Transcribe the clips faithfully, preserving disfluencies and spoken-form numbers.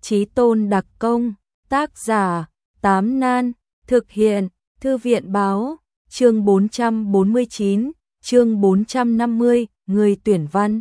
Chí tôn đặc công, tác giả, Tám Nan, thực hiện, Thư viện báo, chương bốn trăm bốn mươi chín, chương bốn trăm năm mươi, người tuyển văn.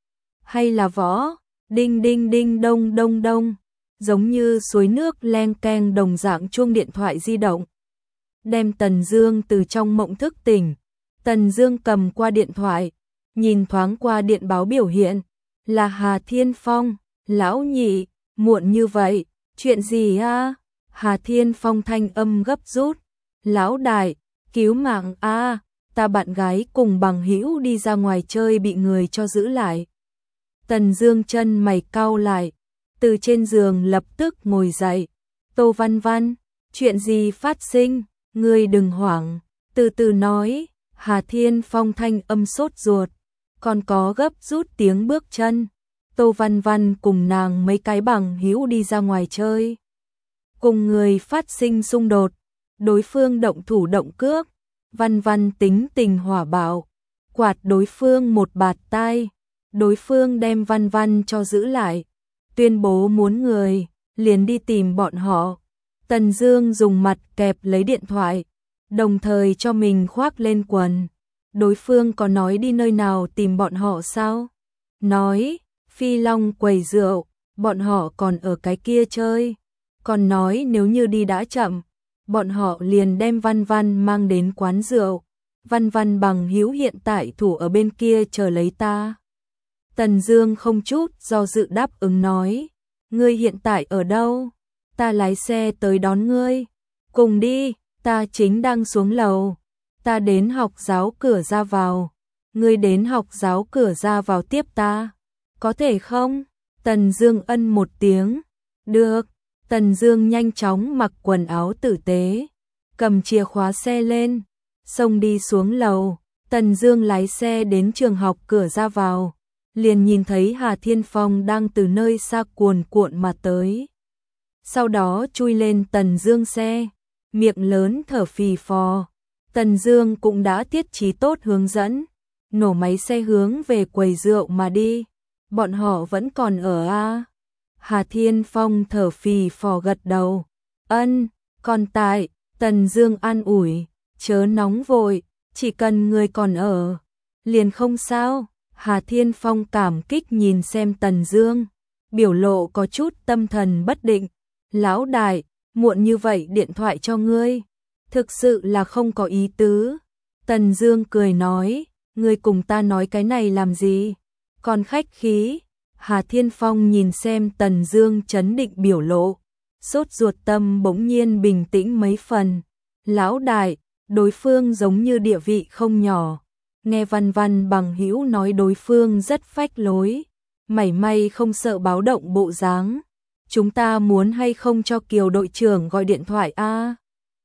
Hay là võ, đinh đinh đinh đông đông đông, giống như suối nước leng keng đồng dạng chuông điện thoại di động. Đem Tần Dương từ trong mộng thức tỉnh, Tần Dương cầm qua điện thoại, nhìn thoáng qua điện báo biểu hiện, là Hà Thiên Phong, lão nhị, muộn như vậy, chuyện gì a? Hà Thiên Phong thanh âm gấp rút, lão đại, cứu mạng a, ta bạn gái cùng bằng hữu đi ra ngoài chơi bị người cho giữ lại. Tần Dương chân mày cau lại, từ trên giường lập tức ngồi dậy. Tô Văn Văn, chuyện gì phát sinh, ngươi đừng hoảng, từ từ nói. Hà Thiên Phong thanh âm sốt ruột, còn có gấp rút tiếng bước chân. Tô Văn Văn cùng nàng mấy cái bằng hữu đi ra ngoài chơi, cùng người phát sinh xung đột, đối phương động thủ động cước, Văn Văn tính tình hỏa bạo, quạt đối phương một bạt tai, đối phương đem Văn Văn cho giữ lại, tuyên bố muốn người, liền đi tìm bọn họ. Tần Dương dùng mặt kẹp lấy điện thoại, đồng thời cho mình khoác lên quần. Đối phương có nói đi nơi nào tìm bọn họ sao? Nói, Phi Long quầy rượu, bọn họ còn ở cái kia chơi. Còn nói nếu như đi đã chậm, bọn họ liền đem Văn Văn mang đến quán rượu. Văn Văn bằng hữu hiện tại thủ ở bên kia chờ lấy ta. Tần Dương không chút do dự đáp ứng nói, ngươi hiện tại ở đâu? Ta lái xe tới đón ngươi. Cùng đi, ta chính đang xuống lầu. Ta đến học giáo cửa ra vào. Ngươi đến học giáo cửa ra vào tiếp ta. Có thể không? Tần Dương ân một tiếng. Được. Tần Dương nhanh chóng mặc quần áo tử tế, cầm chìa khóa xe lên, xông đi xuống lầu. Tần Dương lái xe đến trường học cửa ra vào, liền nhìn thấy Hà Thiên Phong đang từ nơi xa cuồn cuộn mà tới. Sau đó chui lên Tần Dương xe, miệng lớn thở phì phò. Tần Dương cũng đã thiết trí tốt hướng dẫn, nổ máy xe hướng về quầy rượu mà đi. Bọn họ vẫn còn ở a? Hà Thiên Phong thở phì phò gật đầu. Ân, còn tại. Tần Dương an ủi, chớ nóng vội, chỉ cần người còn ở, liền không sao. Hà Thiên Phong cảm kích nhìn xem Tần Dương, biểu lộ có chút tâm thần bất định. Lão đại, muộn như vậy điện thoại cho ngươi, thực sự là không có ý tứ. Tần Dương cười nói, ngươi cùng ta nói cái này làm gì, còn khách khí. Hà Thiên Phong nhìn xem Tần Dương trấn định biểu lộ, sốt ruột tâm bỗng nhiên bình tĩnh mấy phần. Lão đại, đối phương giống như địa vị không nhỏ. Nghe Văn Văn bằng hữu nói đối phương rất phách lối, mảy may không sợ báo động bộ dáng. Chúng ta muốn hay không cho Kiều đội trưởng gọi điện thoại a?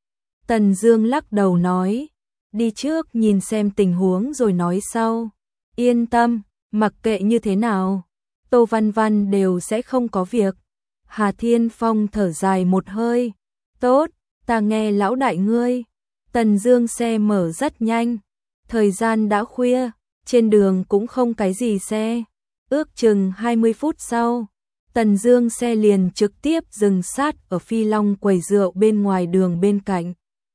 Tần Dương lắc đầu nói, đi trước nhìn xem tình huống rồi nói sau. Yên tâm, mặc kệ như thế nào, Tô Văn Văn đều sẽ không có việc. Hà Thiên Phong thở dài một hơi, tốt, ta nghe lão đại ngươi. Tần Dương xe mở rất nhanh, thời gian đã khuya, trên đường cũng không cái gì xe. Ước chừng hai mươi phút sau, Tần Dương xe liền trực tiếp dừng sát ở Phi Long quầy rượu bên ngoài đường bên cạnh.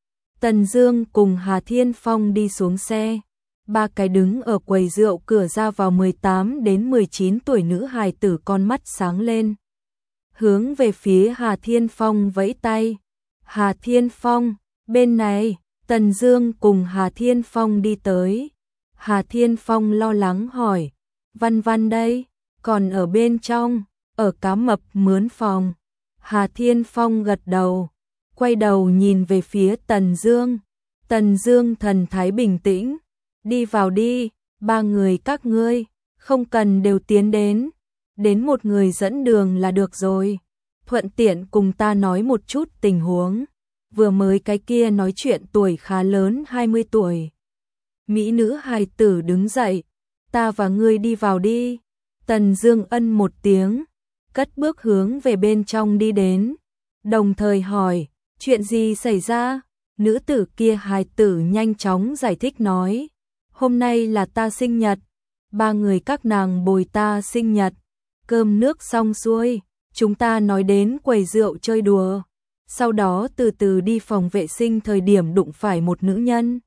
Tần Dương cùng Hà Thiên Phong đi xuống xe. Ba cái đứng ở quầy rượu cửa ra vào mười tám đến mười chín tuổi nữ hài tử con mắt sáng lên, hướng về phía Hà Thiên Phong vẫy tay. Hà Thiên Phong, bên này. Tần Dương cùng Hà Thiên Phong đi tới. Hà Thiên Phong lo lắng hỏi, Văn Văn đây, còn ở bên trong, ở Cá Mập mướn phòng. Hà Thiên Phong gật đầu, quay đầu nhìn về phía Tần Dương. Tần Dương thần thái bình tĩnh, đi vào đi, ba người các ngươi, không cần đều tiến đến, đến một người dẫn đường là được rồi. Thuận tiện cùng ta nói một chút tình huống. Vừa mới cái kia nói chuyện tuổi khá lớn hai mươi tuổi. Mỹ nữ hài tử đứng dậy, ta và ngươi đi vào đi. Tần Dương ân một tiếng, cất bước hướng về bên trong đi đến, đồng thời hỏi, chuyện gì xảy ra? Nữ tử kia hài tử nhanh chóng giải thích nói, hôm nay là ta sinh nhật, ba người các nàng bồi ta sinh nhật, cơm nước xong xuôi, chúng ta nói đến quầy rượu chơi đùa, sau đó từ từ đi phòng vệ sinh thời điểm đụng phải một nữ nhân.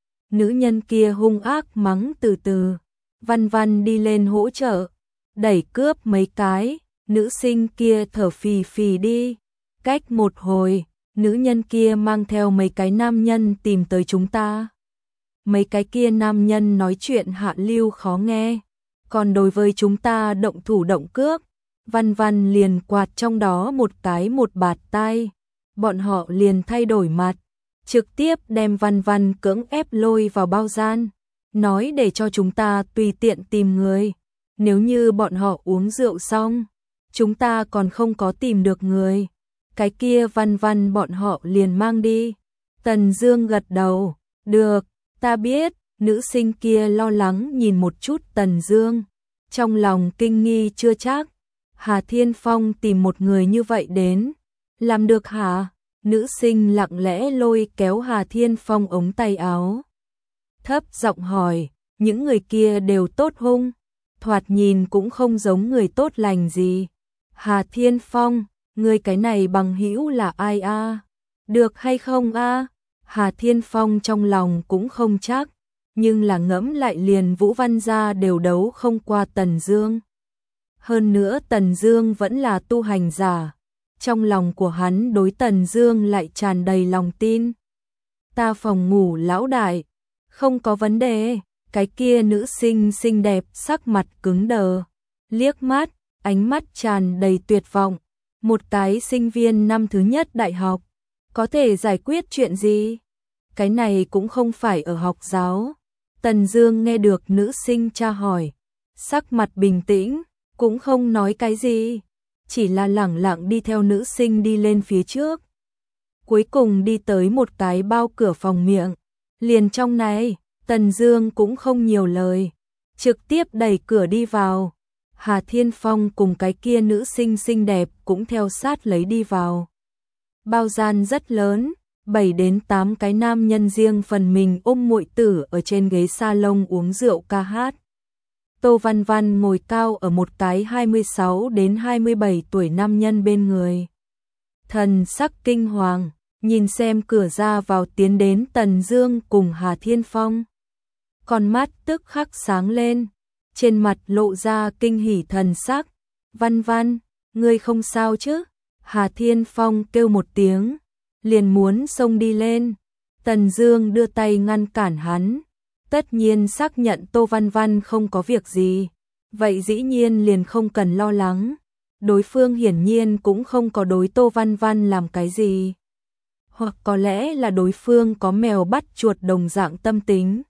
Nữ nhân kia hung ác mắng từ từ, Văn Văn đi lên hỗ trợ, đẩy cướp mấy cái, nữ sinh kia thở phì phì đi. Cách một hồi, nữ nhân kia mang theo mấy cái nam nhân tìm tới chúng ta. Mấy cái kia nam nhân nói chuyện hạ lưu khó nghe, còn đối với chúng ta động thủ động cước, Văn Văn liền quạt trong đó một cái một bạt tai, bọn họ liền thay đổi mặt, trực tiếp đem Văn Văn cưỡng ép lôi vào bao gian, nói để cho chúng ta tùy tiện tìm người, nếu như bọn họ uống rượu xong, chúng ta còn không có tìm được người, cái kia Văn Văn bọn họ liền mang đi. Tần Dương gật đầu, được, ta biết. Nữ sinh kia lo lắng nhìn một chút Tần Dương, trong lòng kinh nghi chưa chắc. Hà Thiên Phong tìm một người như vậy đến, làm được hả? Nữ sinh lặng lẽ lôi kéo Hà Thiên Phong ống tay áo, thấp giọng hỏi, những người kia đều tốt hung, thoạt nhìn cũng không giống người tốt lành gì. Hà Thiên Phong, người cái này bằng hữu là ai a? Được hay không a? Hà Thiên Phong trong lòng cũng không chắc, nhưng là ngẫm lại liền Vũ Văn gia đều đấu không qua Tần Dương. Hơn nữa Tần Dương vẫn là tu hành giả, trong lòng của hắn đối Tần Dương lại tràn đầy lòng tin. Ta phòng ngủ lão đại, không có vấn đề. Cái kia nữ sinh xinh đẹp sắc mặt cứng đờ, liếc mắt, ánh mắt tràn đầy tuyệt vọng. Một cái sinh viên năm thứ nhất đại học, có thể giải quyết chuyện gì? Cái này cũng không phải ở học giáo. Tần Dương nghe được nữ sinh tra hỏi, sắc mặt bình tĩnh, cũng không nói cái gì, chỉ là lẳng lặng đi theo nữ sinh đi lên phía trước. Cuối cùng đi tới một cái bao cửa phòng miệng, liền trong này, Tần Dương cũng không nhiều lời, trực tiếp đẩy cửa đi vào. Hà Thiên Phong cùng cái kia nữ sinh xinh đẹp cũng theo sát lấy đi vào. Bao gian rất lớn, bảy đến tám cái nam nhân riêng phần mình ôm muội tử ở trên ghế salon uống rượu ca hát. Tô Văn Văn ngồi cao ở một cái hai mươi sáu đến hai mươi bảy tuổi nam nhân bên người. Thần sắc kinh hoàng, nhìn xem cửa ra vào tiến đến Tần Dương cùng Hà Thiên Phong. Con mắt tức khắc sáng lên, trên mặt lộ ra kinh hỉ thần sắc. Văn Văn, ngươi không sao chứ? Hà Thiên Phong kêu một tiếng, liền muốn xông đi lên. Tần Dương đưa tay ngăn cản hắn, tất nhiên xác nhận Tô Văn Văn không có việc gì, vậy dĩ nhiên liền không cần lo lắng. Đối phương hiển nhiên cũng không có đối Tô Văn Văn làm cái gì, hoặc có lẽ là đối phương có mèo bắt chuột đồng dạng tâm tính.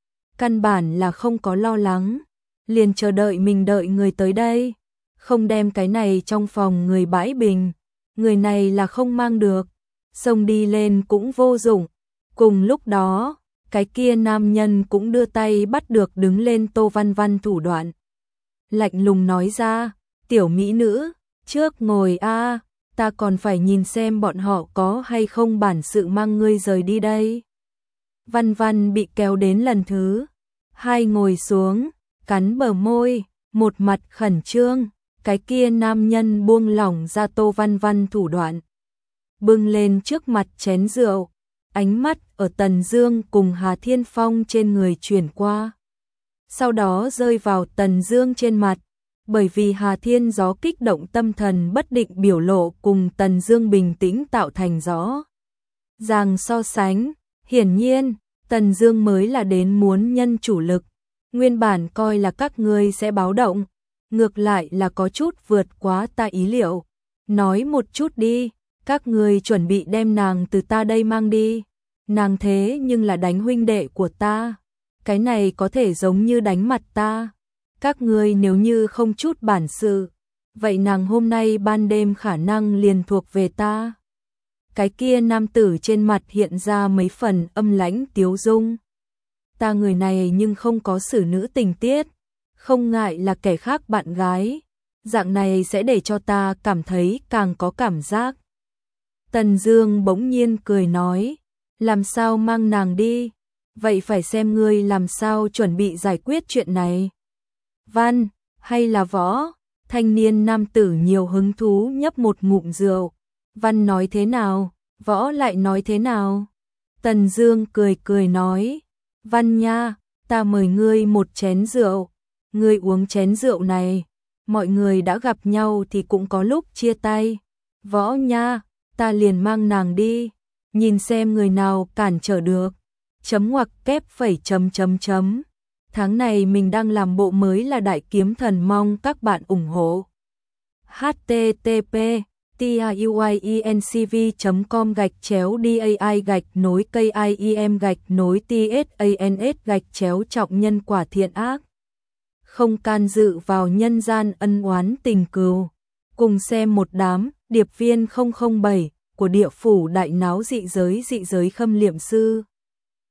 Căn bản là không có lo lắng, liền chờ đợi mình đợi người tới đây, không đem cái này trong phòng người bãi bình, người này là không mang được, xông đi lên cũng vô dụng. Cùng lúc đó, cái kia nam nhân cũng đưa tay bắt được đứng lên Tô Văn Văn thủ đoạn. Lạnh lùng nói ra, tiểu mỹ nữ, trước ngồi a, ta còn phải nhìn xem bọn họ có hay không bản sự mang ngươi rời đi đây. Văn Văn bị kéo đến lần thứ hai ngồi xuống, cắn bờ môi, một mặt khẩn trương. Cái kia nam nhân buông lỏng ra Tô Văn Văn thủ đoạn, bưng lên trước mặt chén rượu, ánh mắt ở Tần Dương cùng Hà Thiên Phong trên người chuyển qua, sau đó rơi vào Tần Dương trên mặt, bởi vì Hà Thiên gió kích động tâm thần bất định biểu lộ cùng Tần Dương bình tĩnh tạo thành rõ ràng so sánh. Hiển nhiên, Tần Dương mới là đến muốn nhân chủ lực, nguyên bản coi là các ngươi sẽ báo động, ngược lại là có chút vượt quá ta ý liệu. Nói một chút đi, các ngươi chuẩn bị đem nàng từ ta đây mang đi, nàng thế nhưng là đánh huynh đệ của ta, cái này có thể giống như đánh mặt ta. Các ngươi nếu như không chút bản sự, vậy nàng hôm nay ban đêm khả năng liền thuộc về ta. Cái kia nam tử trên mặt hiện ra mấy phần âm lãnh tiếu dung. Ta người này nhưng không có xử nữ tình tiết, không ngại là kẻ khác bạn gái, dạng này sẽ để cho ta cảm thấy càng có cảm giác. Tần Dương bỗng nhiên cười nói, làm sao mang nàng đi, vậy phải xem ngươi làm sao chuẩn bị giải quyết chuyện này. Văn, hay là võ? Thanh niên nam tử nhiều hứng thú nhấp một ngụm rượu. Văn nói thế nào? Võ lại nói thế nào? Tần Dương cười cười nói, Văn nha, ta mời ngươi một chén rượu, ngươi uống chén rượu này, mọi người đã gặp nhau thì cũng có lúc chia tay. Võ nha, ta liền mang nàng đi, nhìn xem người nào cản trở được. Chấm ngoặc kép phẩy chấm chấm chấm. Tháng này mình đang làm bộ mới là Đại Kiếm Thần, mong các bạn ủng hộ. h t t p tiuyencv chấm com gạch chéo dai gạch nối kim gạch nối tsans gạch chéo trọng nhân quả thiện ác. Không can dự vào nhân gian ân oán tình cừu. Cùng xem một đám điệp viên không không bảy của địa phủ đại náo dị giới dị giới Khâm Liệm Sư.